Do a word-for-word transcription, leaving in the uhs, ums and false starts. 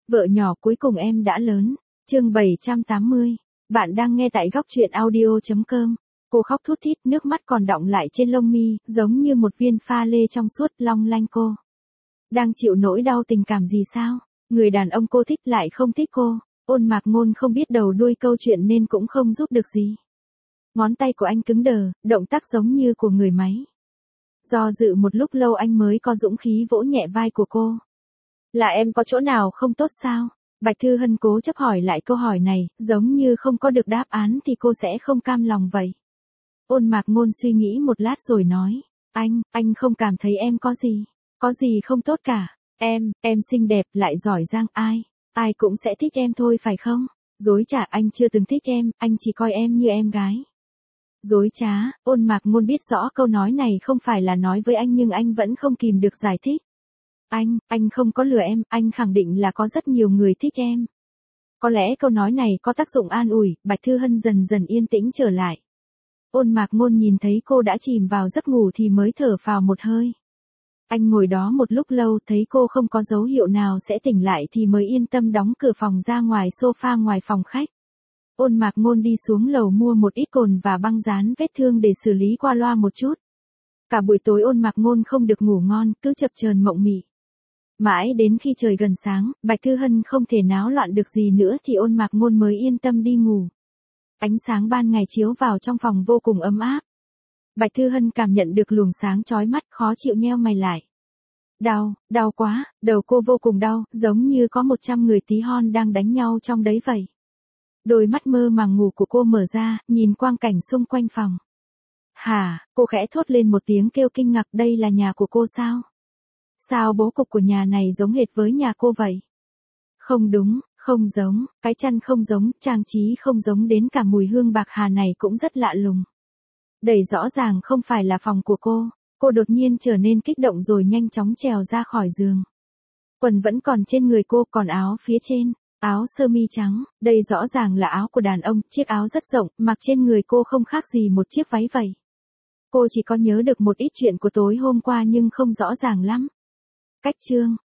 Vợ nhỏ cuối cùng em đã lớn. Chương bảy trăm tám mươi. Bạn đang nghe tại góc truyện audio chấm com. Cô khóc thút thít, nước mắt còn đọng lại trên lông mi, giống như một viên pha lê trong suốt long lanh cô. Đang chịu nỗi đau tình cảm gì sao? Người đàn ông cô thích lại không thích cô. Ôn Mạc Ngôn không biết đầu đuôi câu chuyện nên cũng không giúp được gì. Ngón tay của anh cứng đờ, động tác giống như của người máy. Do dự một lúc lâu anh mới có dũng khí vỗ nhẹ vai của cô. Là em có chỗ nào không tốt sao? Bạch Thư Hân cố chấp hỏi lại câu hỏi này, giống như không có được đáp án thì cô sẽ không cam lòng vậy. Ôn Mạc Ngôn suy nghĩ một lát rồi nói, anh, anh không cảm thấy em có gì, có gì không tốt cả. Em, em xinh đẹp lại giỏi giang, ai, ai cũng sẽ thích em thôi phải không? Dối trá, anh chưa từng thích em, anh chỉ coi em như em gái. Dối trá, Ôn Mạc Ngôn biết rõ câu nói này không phải là nói với anh nhưng anh vẫn không kìm được giải thích. Anh, anh không có lừa em, anh khẳng định là có rất nhiều người thích em. Có lẽ câu nói này có tác dụng an ủi, Bạch Thư Hân dần dần yên tĩnh trở lại. Ôn Mạc Ngôn nhìn thấy cô đã chìm vào giấc ngủ thì mới thở phào một hơi. Anh ngồi đó một lúc lâu thấy cô không có dấu hiệu nào sẽ tỉnh lại thì mới yên tâm đóng cửa phòng ra ngoài sofa ngoài phòng khách. Ôn Mạc Ngôn đi xuống lầu mua một ít cồn và băng dán vết thương để xử lý qua loa một chút. Cả buổi tối Ôn Mạc Ngôn không được ngủ ngon, cứ chập chờn mộng mị. Mãi đến khi trời gần sáng, Bạch Thư Hân không thể náo loạn được gì nữa thì Ôn Mạc Ngôn mới yên tâm đi ngủ. Ánh sáng ban ngày chiếu vào trong phòng vô cùng ấm áp. Bạch Thư Hân cảm nhận được luồng sáng chói mắt, khó chịu nheo mày lại. Đau, đau quá, đầu cô vô cùng đau, giống như có một trăm người tí hon đang đánh nhau trong đấy vậy. Đôi mắt mơ màng ngủ của cô mở ra, nhìn quang cảnh xung quanh phòng. Hả, cô khẽ thốt lên một tiếng kêu kinh ngạc, đây là nhà của cô sao? Sao bố cục của nhà này giống hệt với nhà cô vậy? Không đúng, không giống, cái chăn không giống, trang trí không giống, đến cả mùi hương bạc hà này cũng rất lạ lùng. Đây rõ ràng không phải là phòng của cô. Cô đột nhiên trở nên kích động rồi nhanh chóng trèo ra khỏi giường. Quần vẫn còn trên người cô, còn áo phía trên, áo sơ mi trắng, đây rõ ràng là áo của đàn ông, chiếc áo rất rộng, mặc trên người cô không khác gì một chiếc váy vậy. Cô chỉ có nhớ được một ít chuyện của tối hôm qua nhưng không rõ ràng lắm. Cách chương,